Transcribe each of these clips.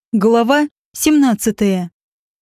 Глава 17.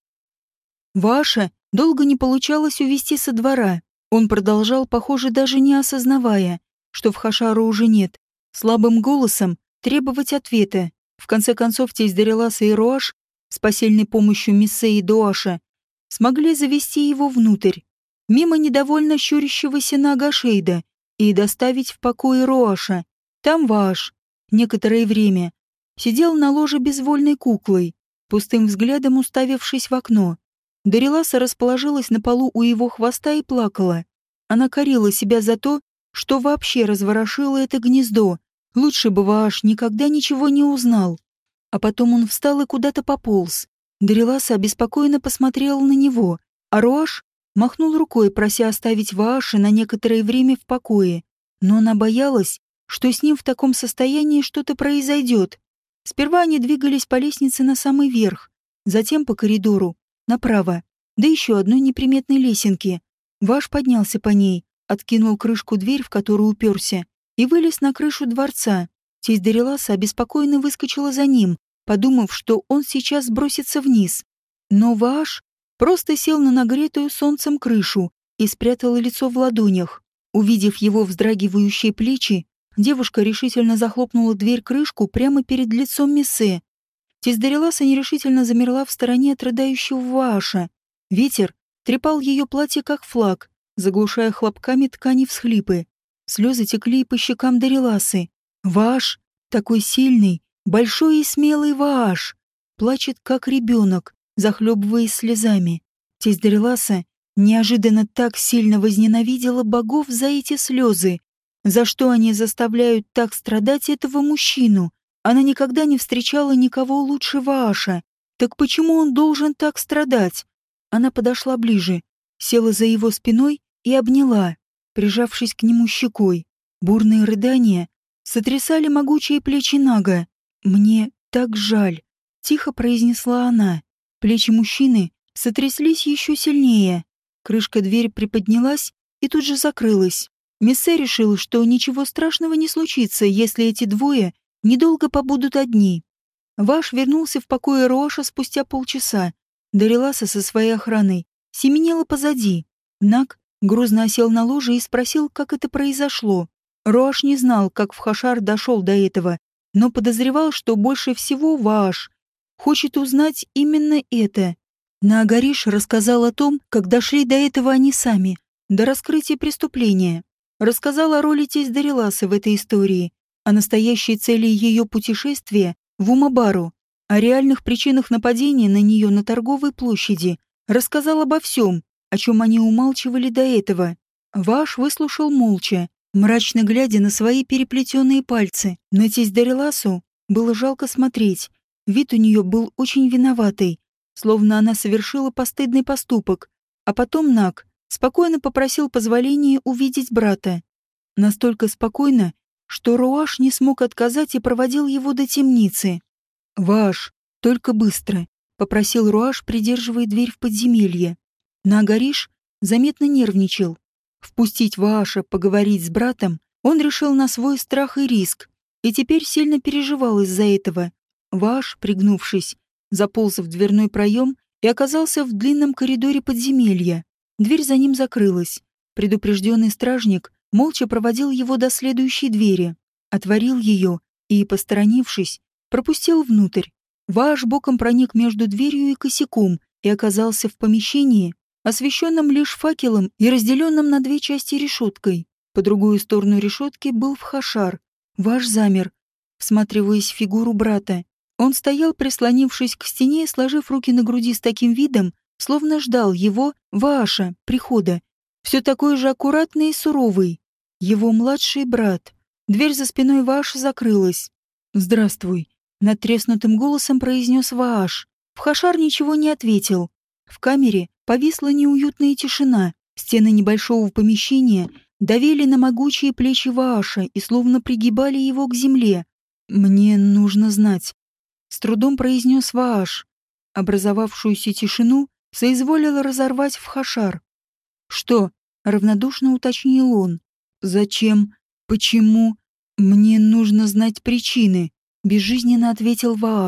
Ваша долго не получалось увести со двора. Он продолжал, похоже, даже не осознавая, что в Хашару уже нет, слабым голосом требовать ответа. В конце концов, тесть Дариласа и Руаш с посильной помощью Миссе и Дуаша смогли завести его внутрь, мимо недовольно щурящегося Нага Шейда, и доставить в покое Руаша. Там Ваш некоторое время сидел на ложе безвольной куклой, пустым взглядом уставившись в окно. Дариласа расположилась на полу у его хвоста и плакала. Она корила себя за то, что вообще разворошила это гнездо. Лучше бы Вааш никогда ничего не узнал. А потом он встал и куда-то пополз. Дариласа обеспокоенно посмотрела на него, а Руаш махнул рукой, прося оставить Вааша на некоторое время в покое. Но она боялась, что с ним в таком состоянии что-то произойдет. Сперва они двигались по лестнице на самый верх, затем по коридору, направо, да еще одной неприметной лесенке. Ваш поднялся по ней, откинул крышку дверь, в которую уперся, и вылез на крышу дворца. Тесть Дариласа обеспокоенно выскочила за ним, подумав, что он сейчас сбросится вниз. Но Ваш просто сел на нагретую солнцем крышу и спрятал лицо в ладонях. Увидев его вздрагивающие плечи, девушка решительно захлопнула дверь-крышку прямо перед лицом Миссе. Тесть Дариласа нерешительно замерла в стороне от рыдающего Вааша. Ветер трепал ее платье как флаг, заглушая хлопками ткани всхлипы. Слезы текли по щекам Дариласы. Вааш, такой сильный, большой и смелый Вааш, плачет как ребенок, захлебываясь слезами. Тесть Дариласа неожиданно так сильно возненавидела богов за эти слезы. За что они заставляют так страдать этого мужчину? Она никогда не встречала никого лучше Вааша. Так почему он должен так страдать? Она подошла ближе, села за его спиной и обняла, прижавшись к нему щекой. Бурные рыдания сотрясали могучие плечи Нага. «Мне так жаль», — тихо произнесла она. Плечи мужчины сотряслись еще сильнее. Крышка двери приподнялась и тут же закрылась. Миссе решила, что ничего страшного не случится, если эти двое недолго побудут одни. Ваш вернулся в покое Руаша спустя полчаса. Дариласа со своей охраной семенила позади. Наг грузно осел на ложе и спросил, как это произошло. Руаш не знал, как в Хашар дошел до этого, но подозревал, что больше всего Вааш хочет узнать именно это. Наагариш рассказал о том, как дошли до этого они сами, до раскрытия преступления. Рассказал о роли тесть Дариласы в этой истории, о настоящей цели ее путешествия в Умабару, о реальных причинах нападения на нее на торговой площади. Рассказал обо всем, о чем они умалчивали до этого. Ваш выслушал молча, мрачно глядя на свои переплетенные пальцы. На тесть Дариласу было жалко смотреть. Вид у нее был очень виноватый, словно она совершила постыдный поступок. А потом Наг спокойно попросил позволения увидеть брата. Настолько спокойно, что Руаш не смог отказать и проводил его до темницы. «Ваш, только быстро», — попросил Руаш, придерживая дверь в подземелье. Наагариш заметно нервничал. Впустить Вааша поговорить с братом он решил на свой страх и риск, и теперь сильно переживал из-за этого. Вааш, пригнувшись, заполз в дверной проем и оказался в длинном коридоре подземелья. Дверь за ним закрылась. Предупрежденный стражник молча проводил его до следующей двери, отворил ее и, посторонившись, пропустил внутрь. Вааш боком проник между дверью и косяком и оказался в помещении, освещенном лишь факелом и разделенном на две части решеткой. По другую сторону решетки был Хашар. Вааш замер, всматриваясь в фигуру брата. Он стоял, прислонившись к стене, сложив руки на груди с таким видом, словно ждал его, Вааша, прихода. Все такой же аккуратный и суровый. Его младший брат. Дверь за спиной Вааша закрылась. «Здравствуй», — надтреснутым голосом произнес Вааш. В Хашар ничего не ответил. В камере повисла неуютная тишина. Стены небольшого помещения давили на могучие плечи Вааша и словно пригибали его к земле. «Мне нужно знать», — с трудом произнес Вааш. Образовавшуюся тишину соизволил разорвать в Хашар. «Что?» — равнодушно уточнил он. «Зачем? Почему? Мне нужно знать причины», — безжизненно ответил Вааш.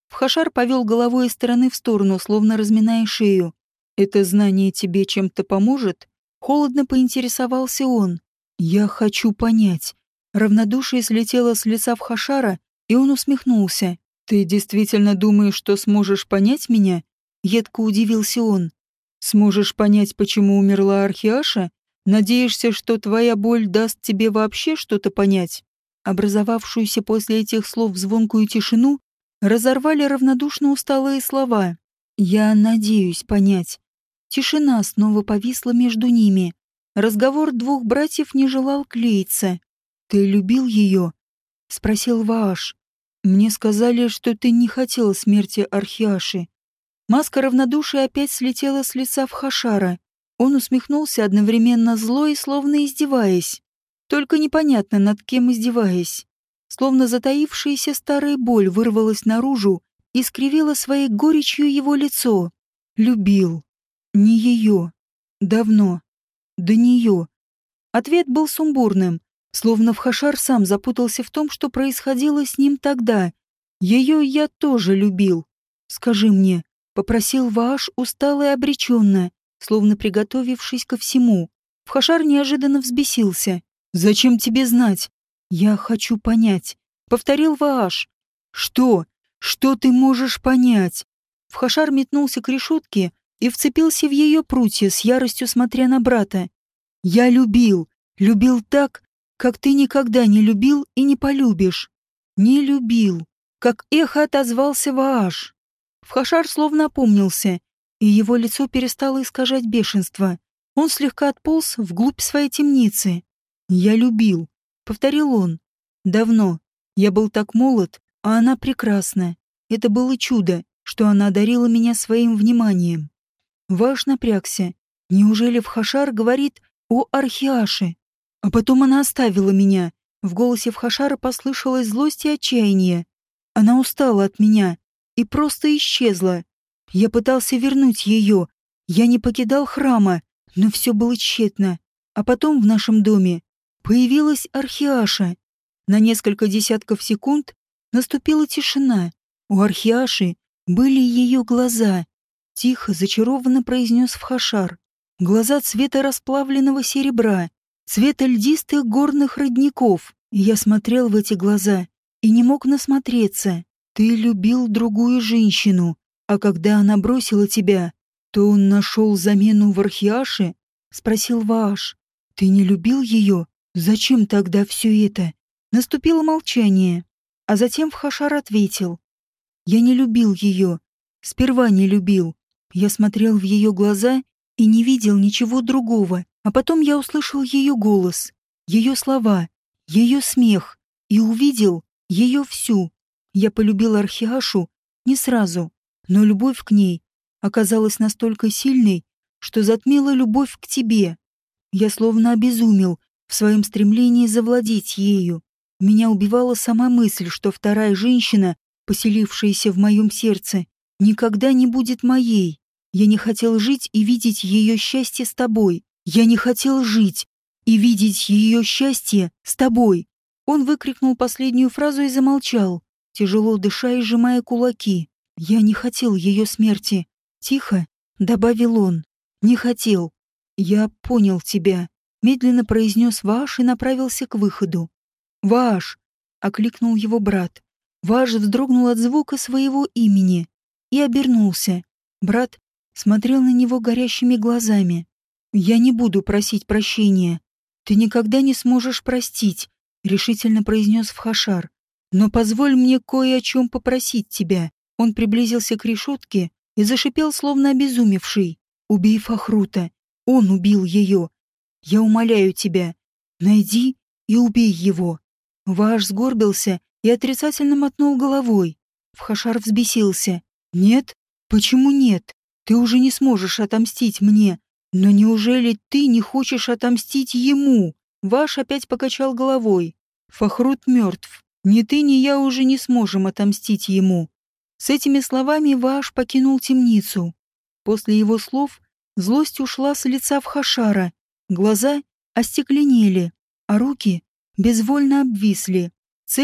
Фхашар повел головой из стороны в сторону, словно разминая шею. «Это знание тебе чем-то поможет?» Холодно поинтересовался он. «Я хочу понять». Равнодушие слетело с лица Фхашара, и он усмехнулся. «Ты действительно думаешь, что сможешь понять меня?» Едко удивился он. «Сможешь понять, почему умерла Архиаша? Надеешься, что твоя боль даст тебе вообще что-то понять?» Образовавшуюся после этих слов звонкую тишину разорвали равнодушно усталые слова. «Я надеюсь понять». Тишина снова повисла между ними. Разговор двух братьев не желал клеиться. «Ты любил ее?» — спросил Вааш. «Мне сказали, что ты не хотел смерти Архиаши». Маска равнодушия опять слетела с лица Фхашара. Он усмехнулся одновременно зло и словно издеваясь. Только непонятно, над кем издеваясь. Словно затаившаяся старая боль вырвалась наружу и скривила своей горечью его лицо. Любил. Не ее. Давно. До нее. Ответ был сумбурным, словно Фхашар сам запутался в том, что происходило с ним тогда. Ее я тоже любил. «Скажи мне», — попросил Вааш устало и обреченно, словно приготовившись ко всему. Фхашар неожиданно взбесился. «Зачем тебе знать?» «Я хочу понять», — повторил Вааш. «Что? Что ты можешь понять?» Фхашар метнулся к решетке и вцепился в ее прутья, с яростью смотря на брата. «Я любил. Любил так, как ты никогда не любил и не полюбишь. Не любил». Как эхо отозвался Вааш. Фхашар словно опомнился, и его лицо перестало искажать бешенство. Он слегка отполз вглубь своей темницы. «Я любил», — повторил он. «Давно. Я был так молод, а она прекрасна. Это было чудо, что она одарила меня своим вниманием». Вааш напрягся. Неужели Фхашар говорит о Архиаше? А потом она оставила меня. В голосе Фхашара послышалась злость и отчаяние. Она устала от меня и просто исчезла. Я пытался вернуть ее. Я не покидал храма, но все было тщетно. А потом в нашем доме появилась Архиаша. На несколько десятков секунд наступила тишина. У Архиаши были ее глаза. Тихо, зачарованно произнес Фхашар. Глаза цвета расплавленного серебра, цвета льдистых горных родников. И я смотрел в эти глаза и не мог насмотреться. Ты любил другую женщину, а когда она бросила тебя, то он нашел замену в Архиаше? Спросил Вааш. Ты не любил ее? Зачем тогда все это? Наступило молчание, а затем Фхашар ответил. Я не любил ее. Сперва не любил. Я смотрел в ее глаза и не видел ничего другого, а потом я услышал ее голос, ее слова, ее смех и увидел ее всю. Я полюбил Архиашу не сразу, но любовь к ней оказалась настолько сильной, что затмила любовь к тебе. Я словно обезумел в своем стремлении завладеть ею. Меня убивала сама мысль, что вторая женщина, поселившаяся в моем сердце, никогда не будет моей. Я не хотел жить и видеть ее счастье с тобой. Я не хотел жить и видеть ее счастье с тобой. Он выкрикнул последнюю фразу и замолчал, тяжело дыша и сжимая кулаки. Я не хотел ее смерти. Тихо, добавил он. Не хотел. Я понял тебя. Медленно произнес Вааш и направился к выходу. «Вааш!» — окликнул его брат. Вааш вздрогнул от звука своего имени и обернулся. Брат смотрел на него горящими глазами. «Я не буду просить прощения. Ты никогда не сможешь простить», — решительно произнес Фхашар. «Но позволь мне кое о чем попросить тебя». Он приблизился к решетке и зашипел, словно обезумевший. «Убей Фахрута. Он убил ее. Я умоляю тебя. Найди и убей его». Вааш сгорбился и отрицательно мотнул головой. Фхашар взбесился. «Нет? Почему нет? Ты уже не сможешь отомстить мне. Но неужели ты не хочешь отомстить ему?» Вааш опять покачал головой. «Фахрут мертв. Ни ты, ни я уже не сможем отомстить ему». С этими словами Вааш покинул темницу. После его слов злость ушла с лица Фхашара. Глаза остекленели, а руки безвольно обвисли. Цель,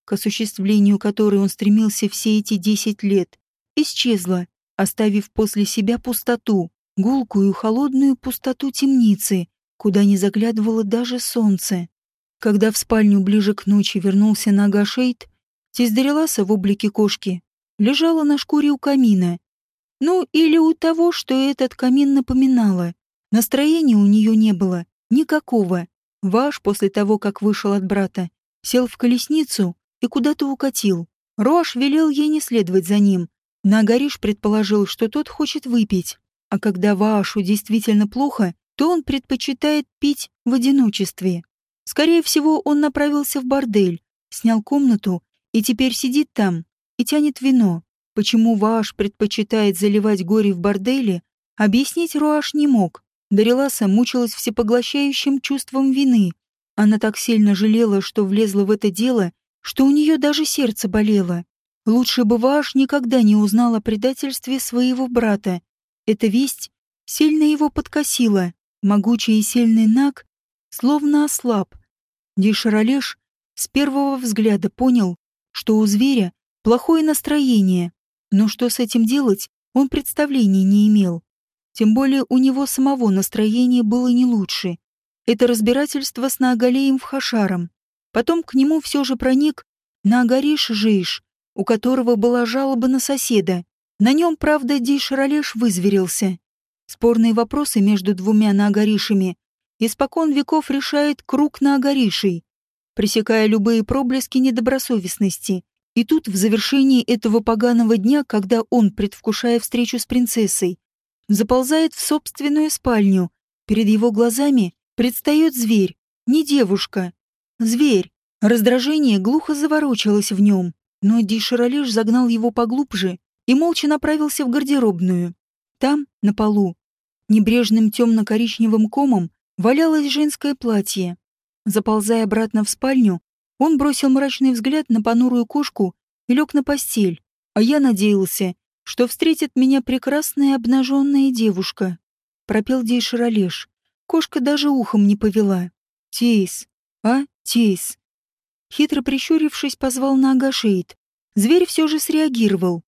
к осуществлению которой он стремился все эти 10 лет, исчезла, оставив после себя пустоту, гулкую холодную пустоту темницы, куда не заглядывало даже солнце. Когда в спальню ближе к ночи вернулся Нага Шейд, тесть Дариласа в облике кошки лежала на шкуре у камина. Ну, или у того, что этот камин напоминало. Настроения у нее не было, никакого. Ваш, после того, как вышел от брата, сел в колесницу и куда-то укатил. Роаш велел ей не следовать за ним. Нагариш предположил, что тот хочет выпить. А когда Ваашу действительно плохо, то он предпочитает пить в одиночестве. Скорее всего, он направился в бордель, снял комнату и теперь сидит там и тянет вино. Почему Вааш предпочитает заливать горе в борделе, объяснить Роаш не мог. Дариласа мучилась всепоглощающим чувством вины. Она так сильно жалела, что влезла в это дело, что у нее даже сердце болело. Лучше бы Вааш никогда не узнал о предательстве своего брата. Эта весть сильно его подкосила. Могучий и сильный Наг словно ослаб. Дишаралеш с первого взгляда понял, что у зверя плохое настроение, но что с этим делать, он представления не имел. Тем более у него самого настроение было не лучше. Это разбирательство с Наагалеем в Хашаром. Потом к нему все же проник Наагариш Жейш, у которого была жалоба на соседа. На нем, правда, Дишаралеш вызверился. Спорные вопросы между двумя Наагаришами испокон веков решает круг Наагаришей, пресекая любые проблески недобросовестности. И тут, в завершении этого поганого дня, когда он, предвкушая встречу с принцессой, заползает в собственную спальню, перед его глазами предстает зверь, не девушка. Зверь. Раздражение глухо заворочилось в нем, но Дишаралеш загнал его поглубже и молча направился в гардеробную. Там, на полу, небрежным темно-коричневым комом валялось женское платье. Заползая обратно в спальню, он бросил мрачный взгляд на понурую кошку и лег на постель, а я надеялся, что встретит меня прекрасная обнаженная девушка. Пропел Дишаралеш. Кошка даже ухом не повела. «Тейс, а, Тейс?» Хитро прищурившись, позвал Нага Шейд. Зверь все же среагировал.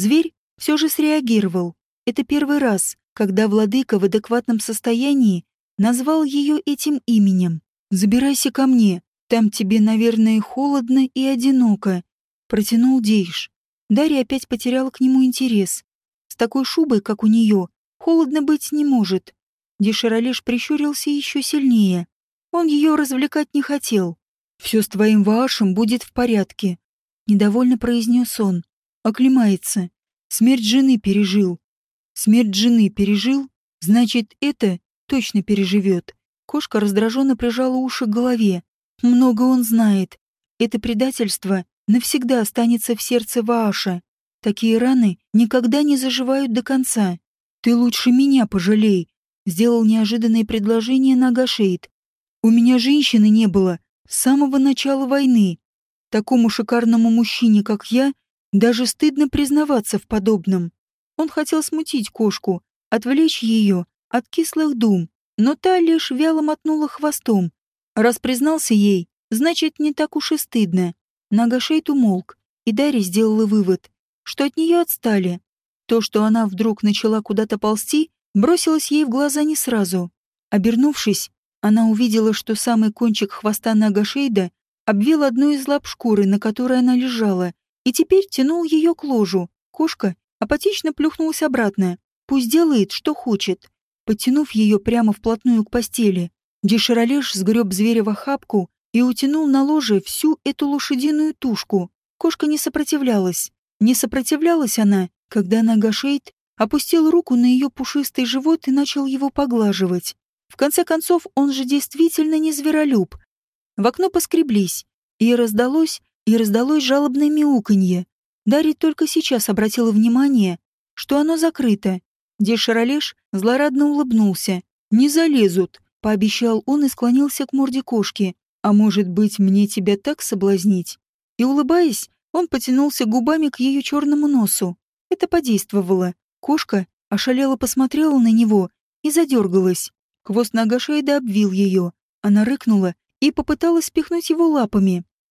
Это первый раз, когда владыка в адекватном состоянии назвал ее этим именем. «Забирайся ко мне, там тебе, наверное, холодно и одиноко», — протянул Дейш. Дарья опять потеряла к нему интерес. С такой шубой, как у нее, холодно быть не может. Дишаралеш прищурился еще сильнее. Он ее развлекать не хотел. «Все с твоим Ваашем будет в порядке», — недовольно произнес он. «Оклемается. Смерть жены пережил. Смерть жены пережил, значит, это точно переживет». Кошка раздраженно прижала уши к голове. Много он знает. Это предательство навсегда останется в сердце Вааша. Такие раны никогда не заживают до конца. «Ты лучше меня пожалей», — сделал неожиданное предложение Нага Шейд. «У меня женщины не было с самого начала войны. Такому шикарному мужчине, как я, даже стыдно признаваться в подобном». Он хотел смутить кошку, отвлечь ее от кислых дум, но та лишь вяло мотнула хвостом. Раз признался ей, значит, не так уж и стыдно. Нага Шейд умолк, и Дарья сделала вывод, что от нее отстали. То, что она вдруг начала куда-то ползти, бросилось ей в глаза не сразу. Обернувшись, она увидела, что самый кончик хвоста Нага Шейда обвил одну из лап шкуры, на которой она лежала, и теперь тянул ее к ложу. Кошка апатично плюхнулась обратно. Пусть делает, что хочет. Подтянув ее прямо вплотную к постели, Дишаралеш сгреб зверя в охапку и утянул на ложе всю эту лошадиную тушку. Кошка не сопротивлялась. Не сопротивлялась она, когда Нага Шейд опустил руку на ее пушистый живот и начал его поглаживать. В конце концов, он же действительно не зверолюб. В окно поскреблись, и раздалось жалобное мяуканье. Дарья только сейчас обратила внимание, что оно закрыто. Дишаралеш злорадно улыбнулся. «Не залезут», — пообещал он и склонился к морде кошки. «А может быть, мне тебя так соблазнить?» И, улыбаясь, он потянулся губами к ее черному носу. Это подействовало. Кошка ошалело посмотрела на него и задергалась. Хвост Нага Шейда обвил ее. Она рыкнула и попыталась спихнуть его лапами.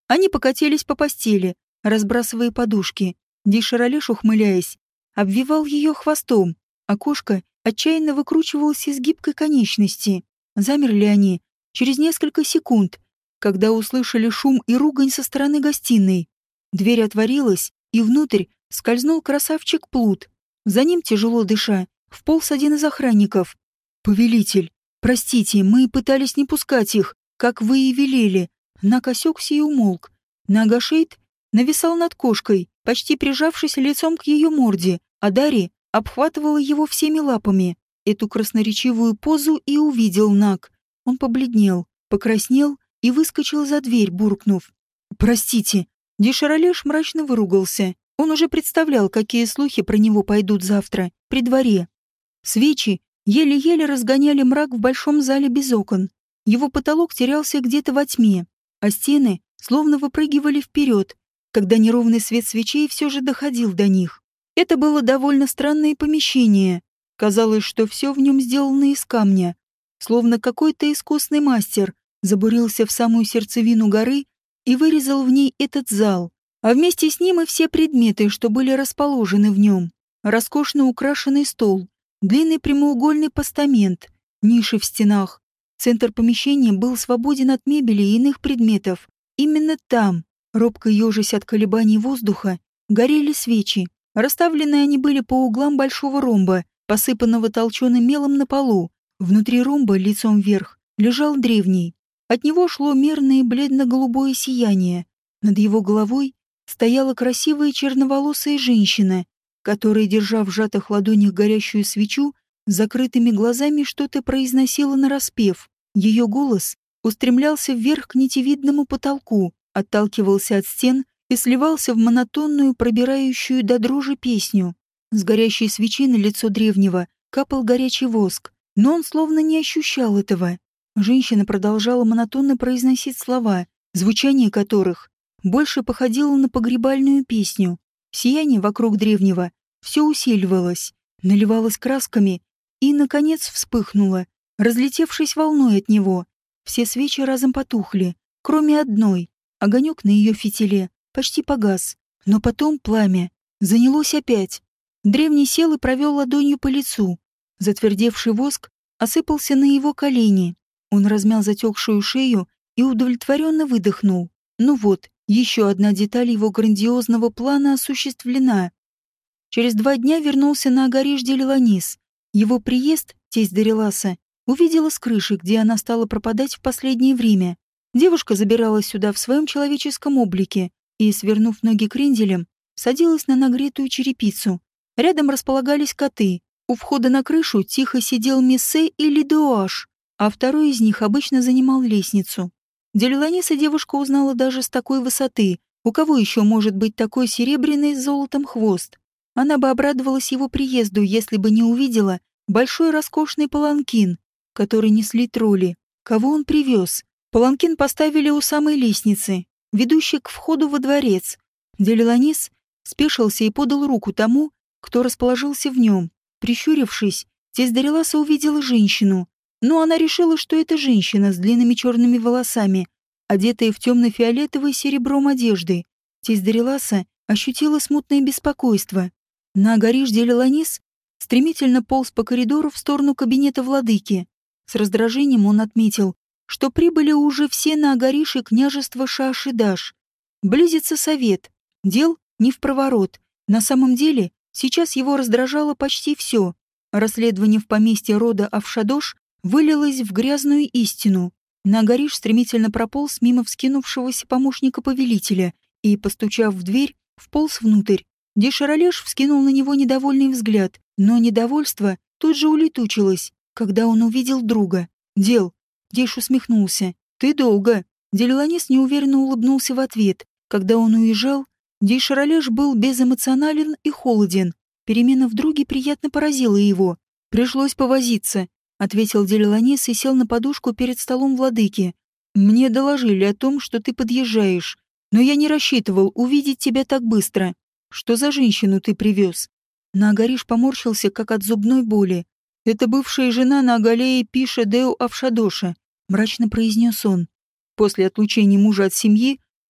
Они покатились по постели, разбрасывая подушки. Дейшаролеш, ухмыляясь, обвивал ее хвостом, а кошка отчаянно выкручивалась из гибкой конечности. Замерли они через несколько секунд, когда услышали шум и ругань со стороны гостиной. Дверь отворилась, и внутрь скользнул красавчик Плут. За ним, тяжело дыша, вполз один из охранников. «Повелитель, простите, мы пытались не пускать их, как вы и велели». Наг осекся и умолк. Нагашейд нависал над кошкой, почти прижавшись лицом к ее морде, а Дари обхватывала его всеми лапами. Эту красноречивую позу и увидел Наг. Он побледнел, покраснел и выскочил за дверь, буркнув: «Простите». Дейшаролеш мрачно выругался. Он уже представлял, какие слухи про него пойдут завтра, при дворе. Свечи еле-еле разгоняли мрак в большом зале без окон. Его потолок терялся где-то во тьме, а стены словно выпрыгивали вперед, когда неровный свет свечей все же доходил до них. Это было довольно странное помещение. Казалось, что все в нем сделано из камня, словно какой-то искусный мастер забурился в самую сердцевину горы и вырезал в ней этот зал, а вместе с ним и все предметы, что были расположены в нем. Роскошно украшенный стол, длинный прямоугольный постамент, ниши в стенах. Центр помещения был свободен от мебели и иных предметов. Именно там, робко ежась от колебаний воздуха, горели свечи. Расставлены они были по углам большого ромба, посыпанного толченым мелом на полу. Внутри ромба, лицом вверх, лежал древний. От него шло мерное бледно-голубое сияние. Над его головой стояла красивая черноволосая женщина, которая, держа в сжатых ладонях горящую свечу, с закрытыми глазами что-то произносила нараспев. Ее голос устремлялся вверх к нитевидному потолку, отталкивался от стен и сливался в монотонную, пробирающую до дрожи песню. С горящей свечи на лицо древнего капал горячий воск, но он словно не ощущал этого. Женщина продолжала монотонно произносить слова, звучание которых больше походило на погребальную песню. Сияние вокруг древнего все усиливалось, наливалось красками и, наконец, вспыхнуло, разлетевшись волной от него. Все свечи разом потухли, кроме одной. Огонек на ее фитиле почти погас, но потом пламя занялось опять. Древний сел и провел ладонью по лицу. Затвердевший воск осыпался на его колени. Он размял затекшую шею и удовлетворенно выдохнул. Ну вот, еще одна деталь его грандиозного плана осуществлена. Через 2 дня вернулся на Агариш Делиланис. Его приезд, тесть Дариласа, увидела с крыши, где она стала пропадать в последнее время. Девушка забиралась сюда в своем человеческом облике и, свернув ноги кренделем, садилась на нагретую черепицу. Рядом располагались коты. У входа на крышу тихо сидел Мессе и Лидуаш, а второй из них обычно занимал лестницу. Делиланиса девушка узнала даже с такой высоты. У кого еще может быть такой серебряный с золотом хвост? Она бы обрадовалась его приезду, если бы не увидела большой роскошный паланкин, который несли тролли. Кого он привез? Паланкин поставили у самой лестницы, ведущей к входу во дворец. Делиланис спешился и подал руку тому, кто расположился в нем. Прищурившись, тесть Дариласа увидела женщину, но она решила, что это женщина с длинными черными волосами, одетая в темно-фиолетовый серебром одежды. Тесть Дариласа ощутила смутное беспокойство. На Агариш Делиланис стремительно полз по коридору в сторону кабинета владыки. С раздражением он отметил, что прибыли уже все на Агариш и княжество Шаашидаш. Близится совет. Дел не впроворот. На самом деле, сейчас его раздражало почти все. Расследование в поместье рода Авшадош вылилось в грязную истину. Нагариш стремительно прополз мимо вскинувшегося помощника повелителя и, постучав в дверь, вполз внутрь. Дейшаролеш вскинул на него недовольный взгляд, но недовольство тут же улетучилось, когда он увидел друга. «Дел». Дейш усмехнулся. «Ты долго». Делиланис неуверенно улыбнулся в ответ. Когда он уезжал, Дейшаролеш был безэмоционален и холоден. Перемена в друге приятно поразила его. «Пришлось повозиться», — ответил Делиланис и сел на подушку перед столом владыки. «Мне доложили о том, что ты подъезжаешь, но я не рассчитывал увидеть тебя так быстро. Что за женщину ты привез?» Наагариш поморщился, как от зубной боли. «Это бывшая жена Наагалея Пиша Део Авшадоша», — мрачно произнес он. «После отлучения мужа от семьи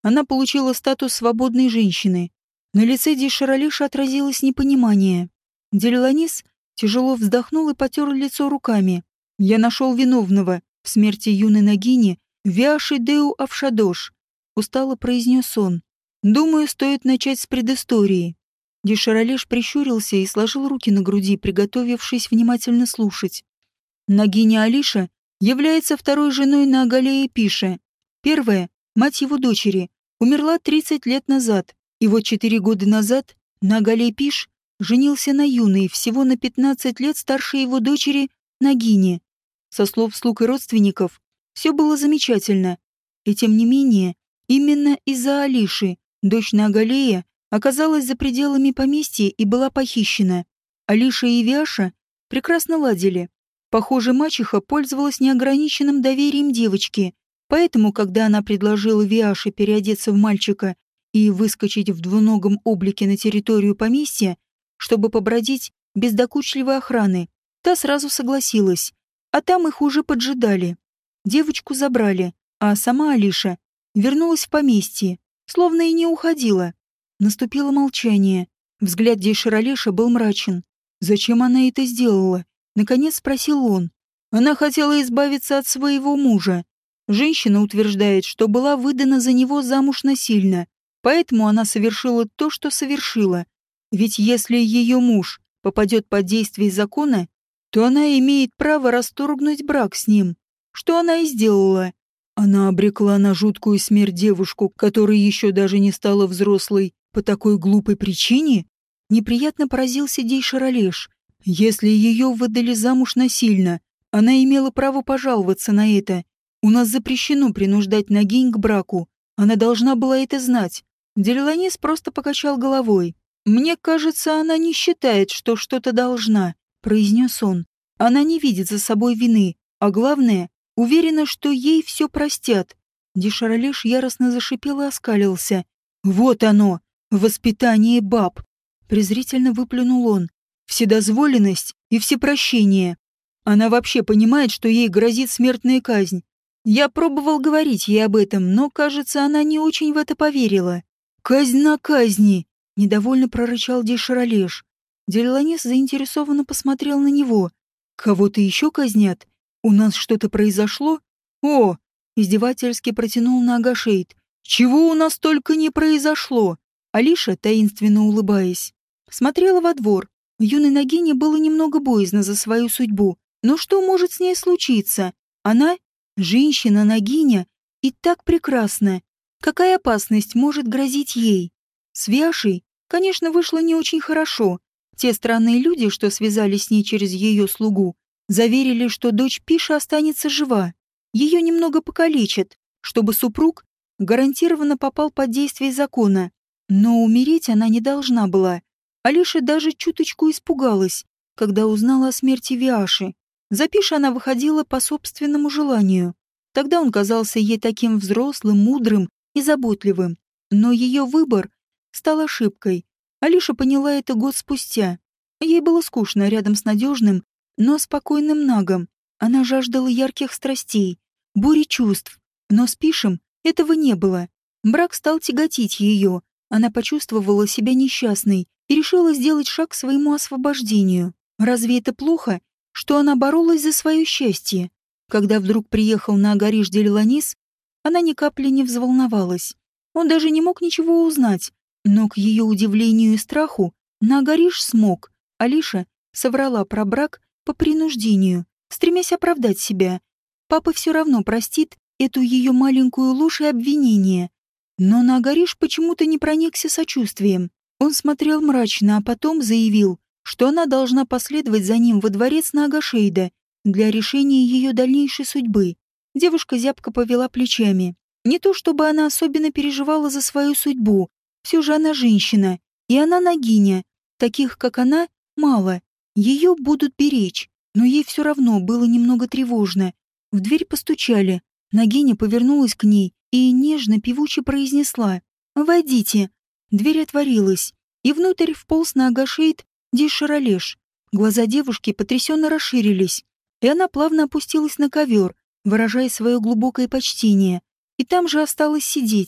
она получила статус свободной женщины. На лице Дейшаралиша отразилось непонимание. Делиланис тяжело вздохнул и потер лицо руками. «Я нашел виновного в смерти юной Нагини Виаши Деу Авшадош», — устало произнес он. «Думаю, стоит начать с предыстории». Дейшаралиш прищурился и сложил руки на груди, приготовившись внимательно слушать. Нагиня Алиша является второй женой Наагалея Пиша. Первая, мать его дочери, умерла 30 лет назад, и вот 4 года назад Наагалей Пиш женился на юной, всего на 15 лет старше его дочери Нагине. Со слов слуг и родственников, все было замечательно. И тем не менее, именно из-за Алиши дочь Наагалея оказалась за пределами поместья и была похищена. Алиша и Виаша прекрасно ладили. Похоже, мачеха пользовалась неограниченным доверием девочки, поэтому, когда она предложила Виаше переодеться в мальчика и выскочить в двуногом облике на территорию поместья, чтобы побродить без докучливой охраны, та сразу согласилась, а там их уже поджидали. Девочку забрали, а сама Алиша вернулась в поместье, словно и не уходила. Наступило молчание. Взгляд Дейшаралиша был мрачен. Зачем она это сделала? Наконец спросил он. Она хотела избавиться от своего мужа. Женщина утверждает, что была выдана за него замуж насильно, поэтому она совершила то, что совершила. Ведь если ее муж попадет под действие закона, то она имеет право расторгнуть брак с ним, что она и сделала. Она обрекла на жуткую смерть девушку, которая еще даже не стала взрослой, по такой глупой причине? Неприятно поразился Дейшаралиш. Если ее выдали замуж насильно, она имела право пожаловаться на это. У нас запрещено принуждать Нагинь к браку. Она должна была это знать. Делиланис просто покачал головой. «Мне кажется, она не считает, что что-то должна», — произнес он. «Она не видит за собой вины, а главное, уверена, что ей все простят». Дейшаралиш яростно зашипел и оскалился. «Вот оно, воспитание баб!» Презрительно выплюнул он. «Вседозволенность и всепрощение. Она вообще понимает, что ей грозит смертная казнь. Я пробовал говорить ей об этом, но, кажется, она не очень в это поверила». «Казнь на казни!» — недовольно прорычал Дейшаралиш. Делиланис заинтересованно посмотрел на него. «Кого-то еще казнят? У нас что-то произошло?» «О!» — издевательски протянул Наагашейд. «Чего у нас только не произошло!» Алиша, таинственно улыбаясь, смотрела во двор. Юной Нагине было немного боязно за свою судьбу. Но что может с ней случиться? Она — женщина Нагиня и так прекрасна. Какая опасность может грозить ей? С Виашей, конечно, вышло не очень хорошо. Те странные люди, что связались с ней через ее слугу, заверили, что дочь Пиша останется жива. Ее немного покалечат, чтобы супруг гарантированно попал под действие закона. Но умереть она не должна была. Алиша даже чуточку испугалась, когда узнала о смерти Виаши. За Пиша она выходила по собственному желанию. Тогда он казался ей таким взрослым, мудрым и заботливым. Но ее выбор стал ошибкой. Алиша поняла это год спустя. Ей было скучно рядом с надежным, но спокойным Нагом. Она жаждала ярких страстей, бури чувств. Но с Пишем этого не было. Брак стал тяготить ее. Она почувствовала себя несчастной и решила сделать шаг к своему освобождению. Разве это плохо, что она боролась за свое счастье? Когда вдруг приехал на Агариш Делиланис, она ни капли не взволновалась. Он даже не мог ничего узнать, но к ее удивлению и страху Наагариш смог. Алиша соврала про брак по принуждению, стремясь оправдать себя. Папа все равно простит эту ее маленькую ложь и обвинение. Но Наагариш почему-то не проникся сочувствием. Он смотрел мрачно, а потом заявил, что она должна последовать за ним во дворец Наагашейда для решения ее дальнейшей судьбы. Девушка зябко повела плечами. Не то чтобы она особенно переживала за свою судьбу, все же она женщина, и она Нагиня. Таких, как она, мало. Ее будут беречь, но ей все равно было немного тревожно. В дверь постучали. Нагиня повернулась к ней и нежно певуче произнесла: «Войдите». Дверь отворилась, и внутрь вполз Наагашейд Дейшаралиш. Глаза девушки потрясенно расширились, и она плавно опустилась на ковер, выражая свое глубокое почтение, и там же осталась сидеть.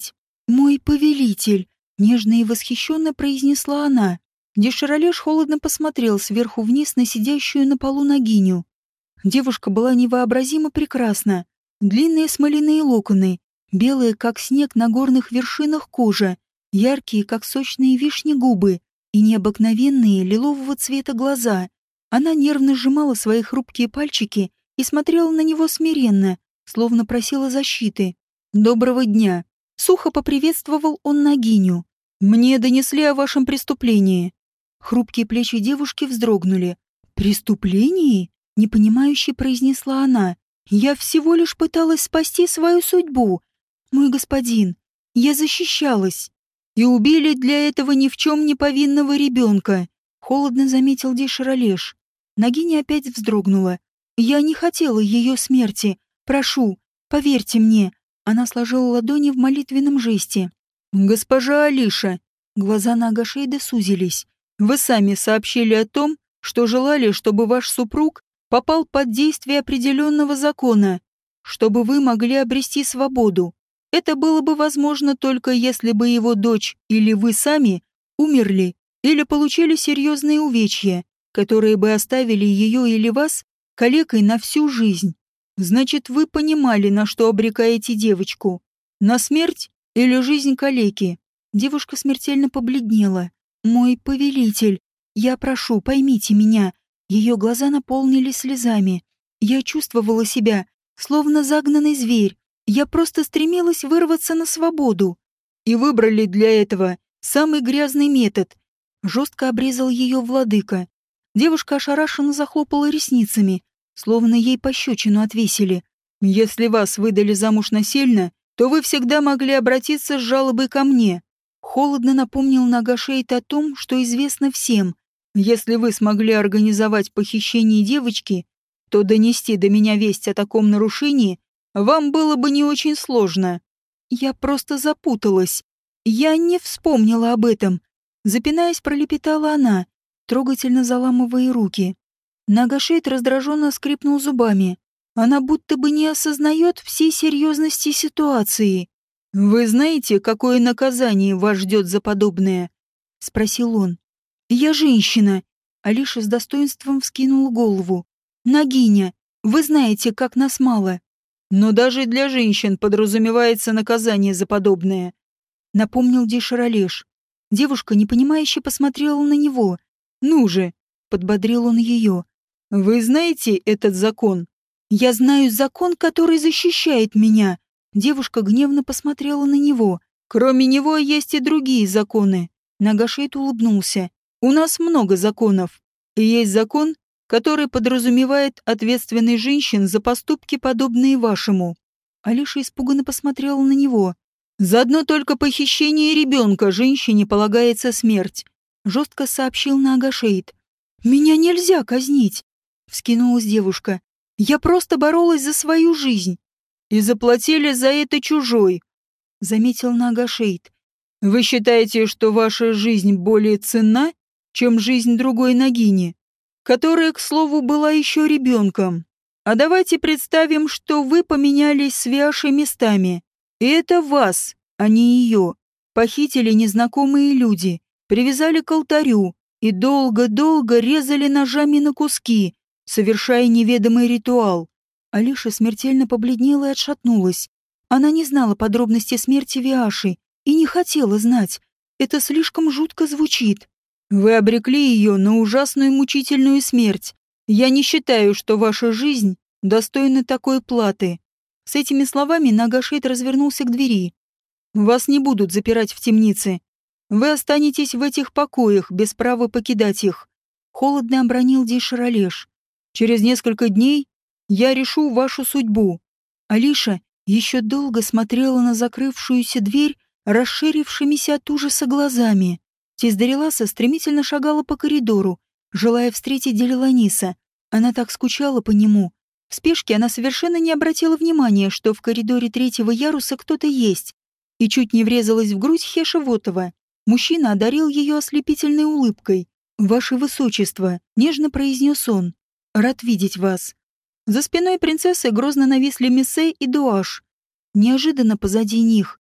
«Мой повелитель!» — нежно и восхищенно произнесла она. Деширалеш холодно посмотрел сверху вниз на сидящую на полу Нагиню. Девушка была невообразимо прекрасна. Длинные смоляные локоны, белые, как снег на горных вершинах кожа, яркие, как сочные вишни губы и необыкновенные лилового цвета глаза. Она нервно сжимала свои хрупкие пальчики и смотрела на него смиренно, словно просила защиты. «Доброго дня!» — сухо поприветствовал он Нагиню. «Мне донесли о вашем преступлении». Хрупкие плечи девушки вздрогнули. «Преступлении?» — непонимающе произнесла она. «Я всего лишь пыталась спасти свою судьбу. Мой господин, я защищалась. И убили для этого ни в чем не повинного ребенка», — холодно заметил Деширалеш. Нагиня опять вздрогнула. «Я не хотела ее смерти. Прошу, поверьте мне». Она сложила ладони в молитвенном жесте. «Госпожа Алиша», глаза Нагашейда сузились. «Вы сами сообщили о том, что желали, чтобы ваш супруг попал под действие определенного закона, чтобы вы могли обрести свободу. Это было бы возможно только если бы его дочь или вы сами умерли или получили серьезные увечья, которые бы оставили ее или вас калекой на всю жизнь. Значит, вы понимали, на что обрекаете девочку. На смерть или жизнь калеки?» Девушка смертельно побледнела. «Мой повелитель, я прошу, поймите меня». Ее глаза наполнились слезами. Я чувствовала себя, словно загнанный зверь. Я просто стремилась вырваться на свободу. И выбрали для этого самый грязный метод. Жестко обрезал ее владыка. Девушка ошарашенно захлопала ресницами, словно ей пощечину отвесили. «Если вас выдали замуж насильно, то вы всегда могли обратиться с жалобой ко мне». Холодно напомнил Нагашейд о том, что известно всем. «Если вы смогли организовать похищение девочки, то донести до меня весть о таком нарушении вам было бы не очень сложно». Я просто запуталась. Я не вспомнила об этом. Запинаясь, пролепетала она, трогательно заламывая руки. Нагашейд раздраженно скрипнул зубами. Она будто бы не осознает всей серьезности ситуации. «Вы знаете, какое наказание вас ждет за подобное?» — спросил он. «Я женщина», — Алиша с достоинством вскинула голову. «Нагиня, вы знаете, как нас мало». «Но даже для женщин подразумевается наказание за подобное», — напомнил Деширалеш. Девушка непонимающе посмотрела на него. «Ну же», — подбодрил он ее. «Вы знаете этот закон?» «Я знаю закон, который защищает меня». Девушка гневно посмотрела на него. «Кроме него есть и другие законы». Нагашейд улыбнулся. «У нас много законов. И есть закон, который подразумевает ответственность женщин за поступки, подобные вашему». Алиша испуганно посмотрела на него. «За одно только похищение ребенка женщине полагается смерть», — жестко сообщил Нагашейд. «Меня нельзя казнить», — вскинулась девушка. «Я просто боролась за свою жизнь». «И заплатили за это чужой», — заметил Нагашейд. «Вы считаете, что ваша жизнь более ценна, чем жизнь другой Нагини, которая, к слову, была еще ребенком? А давайте представим, что вы поменялись с Виашей местами. И это вас, а не ее, похитили незнакомые люди, привязали к алтарю и долго-долго резали ножами на куски, совершая неведомый ритуал». Алиша смертельно побледнела и отшатнулась. Она не знала подробностей смерти Виаши и не хотела знать. Это слишком жутко звучит. «Вы обрекли ее на ужасную мучительную смерть. Я не считаю, что ваша жизнь достойна такой платы». С этими словами Нагашейд развернулся к двери. «Вас не будут запирать в темнице. Вы останетесь в этих покоях, без права покидать их», — холодно обронил Деширалеш. «Через несколько дней я решу вашу судьбу». Алиша еще долго смотрела на закрывшуюся дверь расширившимися от ужаса глазами. Тиздареласа стремительно шагала по коридору, желая встретить Делиланиса. Она так скучала по нему. В спешке она совершенно не обратила внимания, что в коридоре третьего яруса кто-то есть, и чуть не врезалась в грудь Хеша Вотова. Мужчина одарил ее ослепительной улыбкой. «Ваше Высочество», — нежно произнес он, — «рад видеть вас». За спиной принцессы грозно нависли Миссе и Дуаш. Неожиданно позади них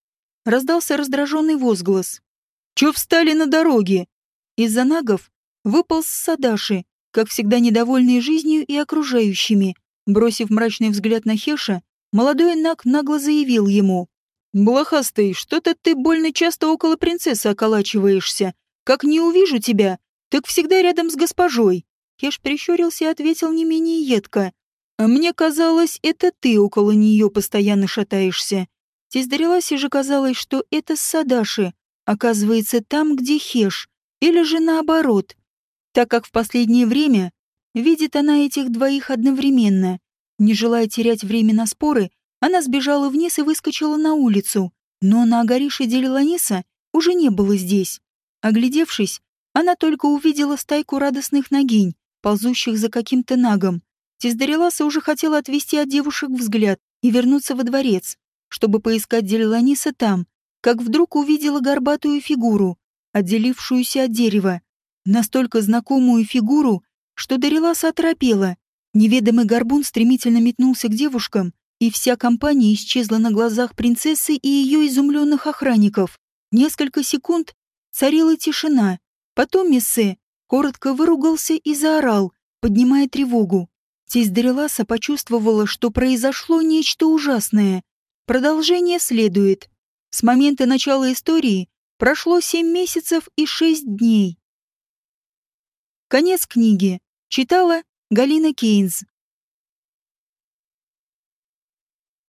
раздался раздраженный возглас. «Чё встали на дороге?» Из-за нагов выполз Садаши, как всегда недовольный жизнью и окружающими. Бросив мрачный взгляд на Хеша, молодой наг нагло заявил ему. «Блохастый, что-то ты больно часто около принцессы околачиваешься. Как не увижу тебя, так всегда рядом с госпожой». Хеш прищурился и ответил не менее едко. «А мне казалось, это ты около нее постоянно шатаешься». Тиздареласе же казалось, что это Садаши оказывается там, где Хеш, или же наоборот, так как в последнее время видит она этих двоих одновременно. Не желая терять время на споры, она сбежала вниз и выскочила на улицу, но на Агарише Делиланиса уже не было здесь. Оглядевшись, она только увидела стайку радостных нагинь, ползущих за каким-то нагом. Тиздареласа уже хотела отвести от девушек взгляд и вернуться во дворец, чтобы поискать Делиланиса там, как вдруг увидела горбатую фигуру, отделившуюся от дерева. Настолько знакомую фигуру, что Дариласа оторопела. Неведомый горбун стремительно метнулся к девушкам, и вся компания исчезла на глазах принцессы и ее изумленных охранников. Несколько секунд царила тишина. Потом Мессе коротко выругался и заорал, поднимая тревогу. Тесть Дариласа почувствовала, что произошло нечто ужасное. Продолжение следует. С момента начала истории прошло 7 месяцев и 6 дней. Конец книги. Читала Галина Кейнс.